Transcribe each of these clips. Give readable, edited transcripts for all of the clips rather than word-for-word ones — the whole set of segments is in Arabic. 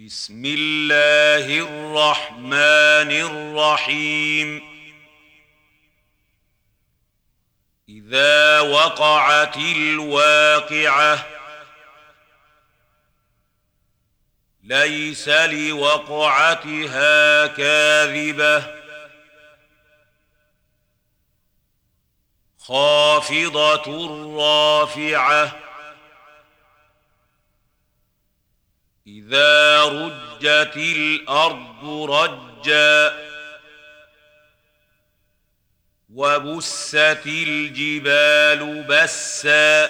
بسم الله الرحمن الرحيم. إذا وقعت الواقعة ليس لوقعتها كاذبة خافضة رافعة إذا رجت الأرض رجا وبست الجبال بسا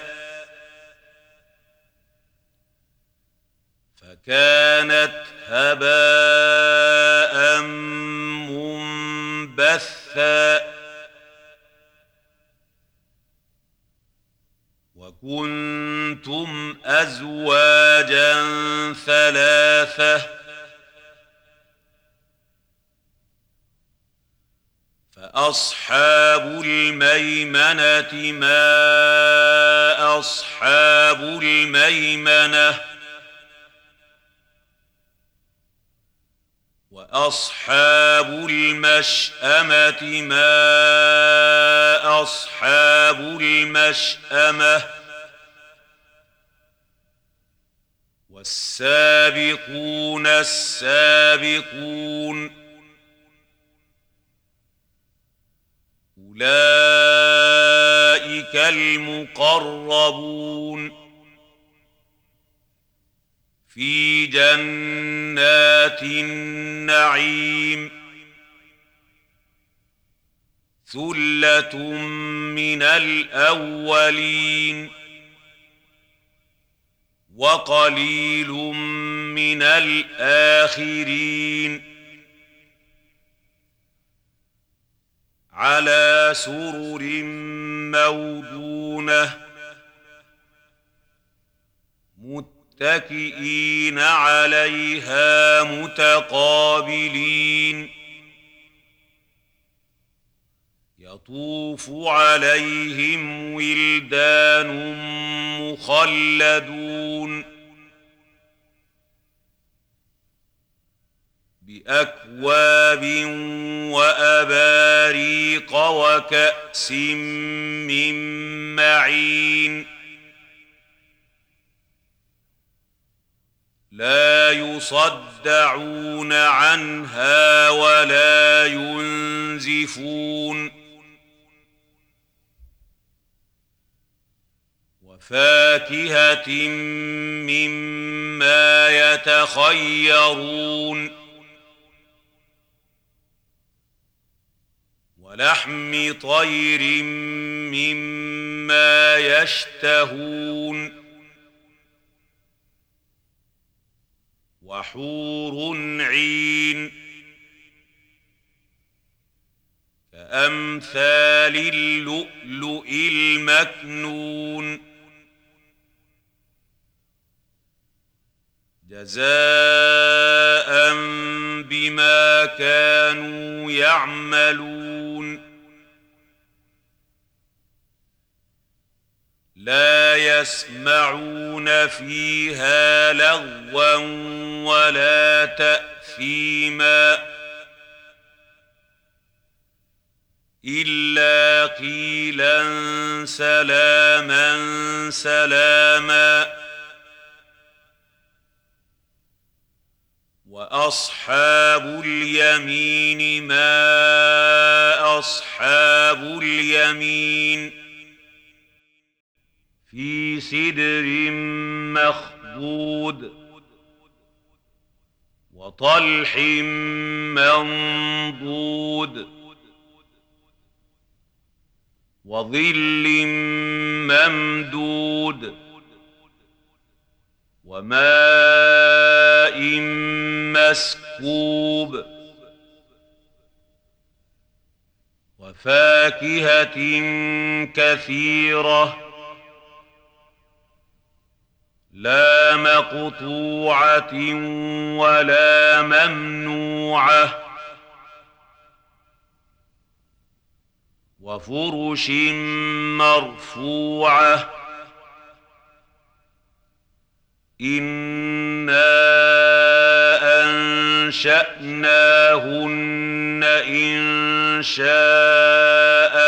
فكانت هباء منبثا وكنتم أزواجا ثلاثة فأصحاب الميمنة ما أصحاب الميمنة وأصحاب المشأمة ما أصحاب المشأمة والسابقون السابقون أولئك المقربون في جنات النعيم ثلة من الأولين وقليل من الآخرين على سرر موضونة متكئين عليها متقابلين يطوف عليهم ولدان مخلدون بأكواب وأباريق وكأس من معين لا يصدعون عنها ولا ينزفون وفاكهة مما يتخيرون ولحم طير مما يشتهون وحور عين كأمثال اللؤلؤ المكنون جزاء بما كانوا يعملون لا يسمعون فيها لغوا ولا تأثيما إلا قيلا سلاما سلاما وأصحاب اليمين ما أصحاب اليمين في سدر مخضود وطلح منضود وظل ممدود وماء مسكوب وفاكهة كثيرة لا مقطوعة ولا ممنوعة وفرش مرفوعة إنا أنشأناهن إنشاء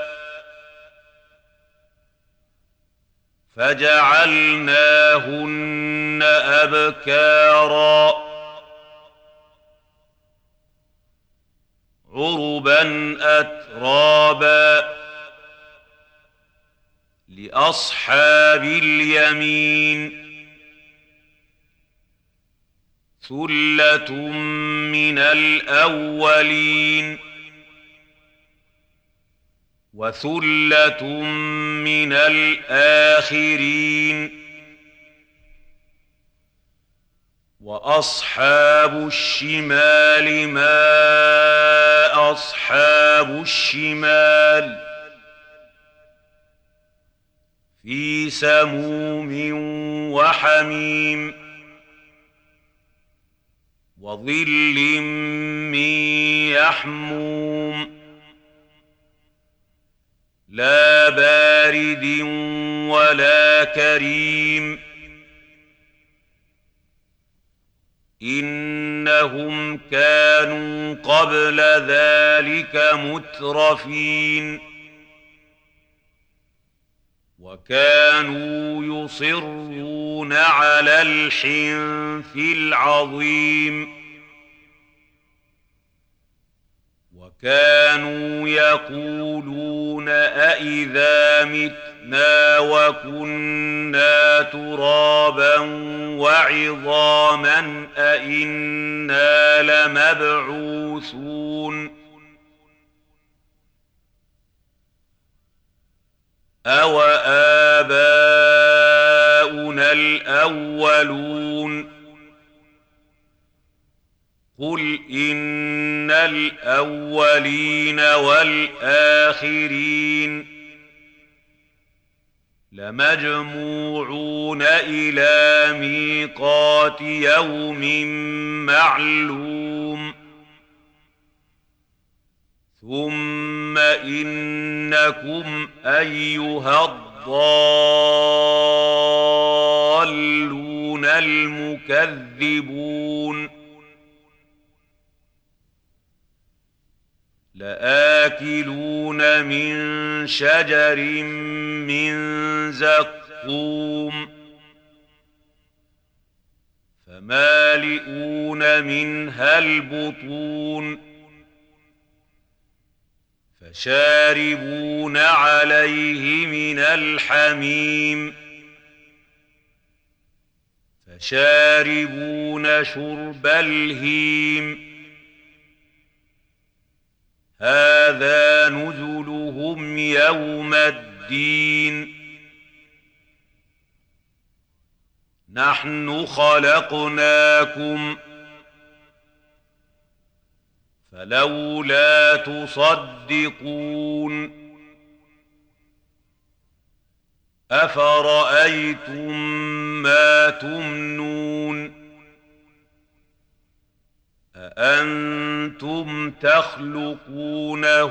فجعلناهن أبكارا عربا أترابا لأصحاب اليمين ثلة من الأولين وثلة من الآخرين وأصحاب الشمال ما أصحاب الشمال في سموم وحميم وظل من يحموم لا بارد ولا كريم إنهم كانوا قبل ذلك مترفين وكانوا يصرون على الحنث العظيم وكانوا يقولون أإذا متنا وكنا ترابا وعظاما أإنا لمبعوثون أوآباؤنا الأولون قل إن الأولين والآخرين لمجموعون إلى ميقات يوم معلوم ثم إنكم أيها الضالون المكذبون لآكلون من شجر من زقوم فمالئون منها البطون فشاربون عليه من الحميم فشاربون شرب الهيم هذا نزلهم يوم الدين نحن خلقناكم فلولا تصدقون أفرأيتم ما تمنون أأنتم تخلقونه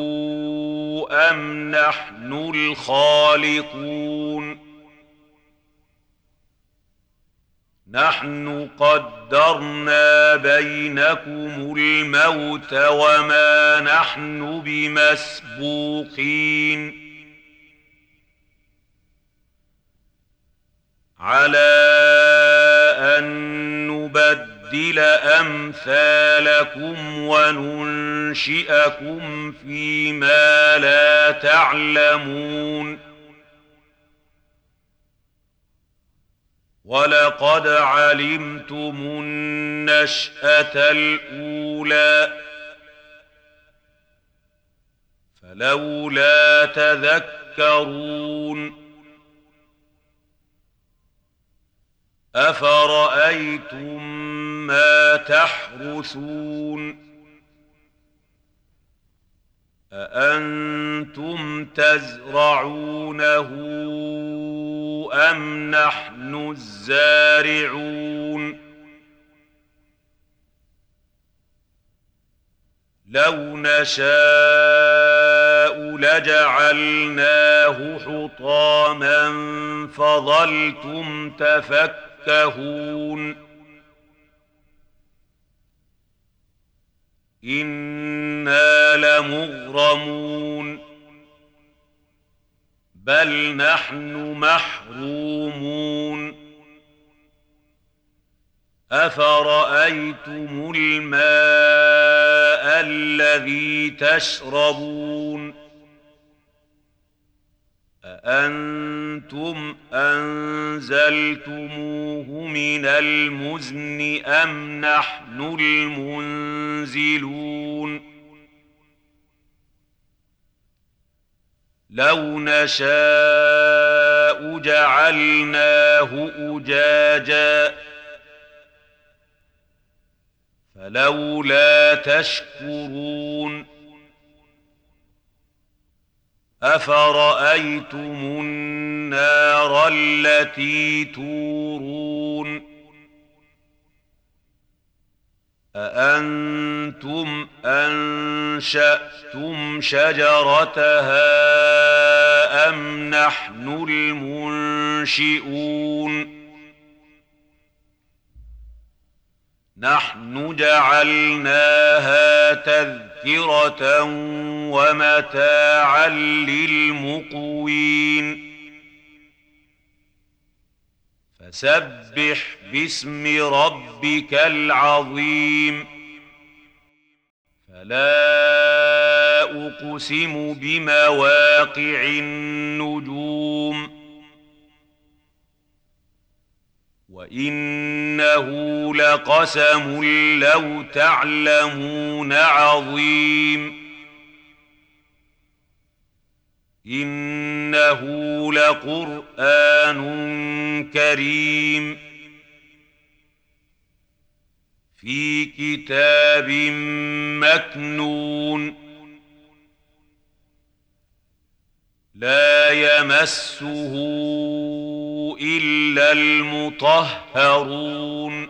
أم نحن الخالقون نحن قدرنا بينكم الموت وما نحن بمسبوقين على أن نبدل أمثالكم وننشئكم فيما لا تعلمون ولقد علمتم النشأة الأولى فلولا تذكرون أفرأيتم ما تحرثون أأنتم تزرعونه أم نحن الزارعون لو نشاء لجعلناه حطاما فظلتم تفكهون إنا لمغرمون بل نحن محرومون أفرأيتم الماء الذي تشربون أأنتم أنزلتموه من المزن أم نحن المنزلون لو نشاء جعلناه أجاجا فلولا تشكرون أفرأيتم النار التي تورون أأنتم أنشأتم شجرتها أم نحن المنشئون نحن جعلناها تذكرة ومتاعا للمقوين فسبح باسم ربك العظيم فلا أقسم بمواقع النجوم وإنه لقسم لو تعلمون عظيم إنه لقرآن كريم في كتاب مكنون لا يمسه إلا المطهرون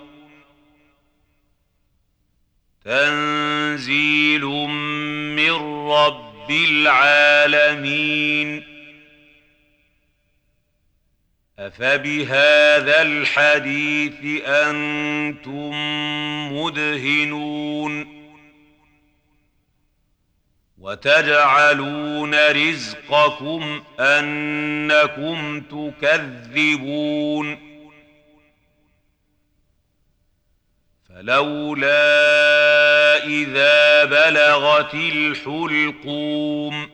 تنزيل من رب العالمين أفبهذا الحديث أنتم مدهنون وتجعلون رزقكم أنكم تكذبون فلولا إذا بلغت الحلقوم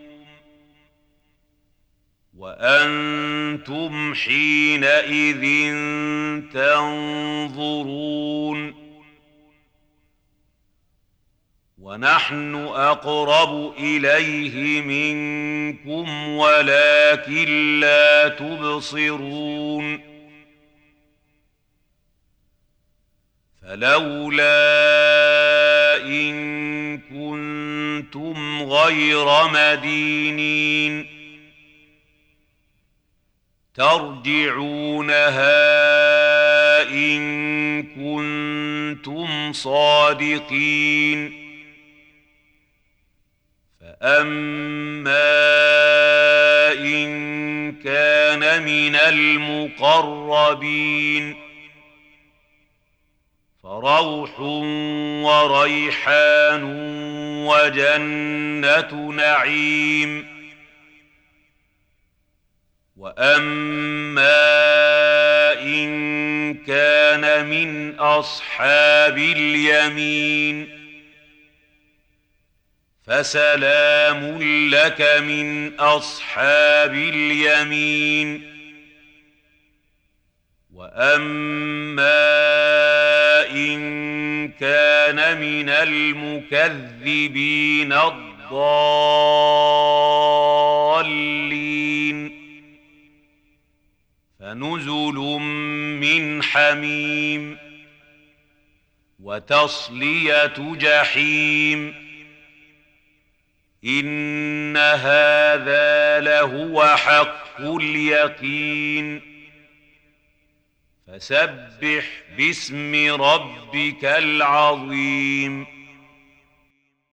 وأنتم حينئذ تنظرون ونحن أقرب إليه منكم ولكن لا تبصرون فلولا إن كنتم غير مدينين ترجعونها إن كنتم صادقين فأما إن كان من المقربين فروح وريحان وجنة نعيم وأما إن كان من أصحاب اليمين فسلام لك من أصحاب اليمين وأما إن كان من المكذبين الضالين فنزل من حميم وتصلية جحيم إن هذا لهو حق اليقين فسبح باسم ربك العظيم